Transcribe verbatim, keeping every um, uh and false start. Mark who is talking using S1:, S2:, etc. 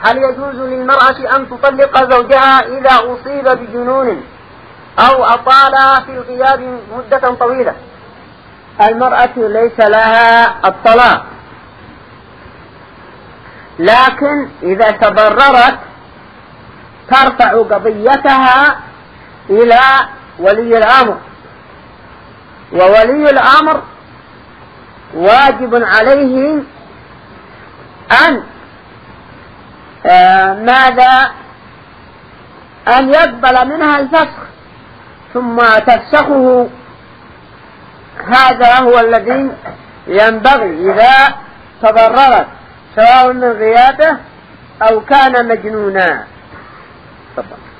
S1: هل يجوز للمرأة أن تطلق زوجها إذا أصيب بجنون أو أطال في الغياب مدة طويلة؟
S2: المرأة ليس لها الطلاق، لكن إذا تضررت ترفع قضيتها إلى ولي الأمر، وولي الأمر واجب عليه أن آه ماذا أن يقبل منها الفسخ ثم تفسخه. هذا هو الذي ينبغي إذا تضررت سواء من غيابه أو كان مجنونا.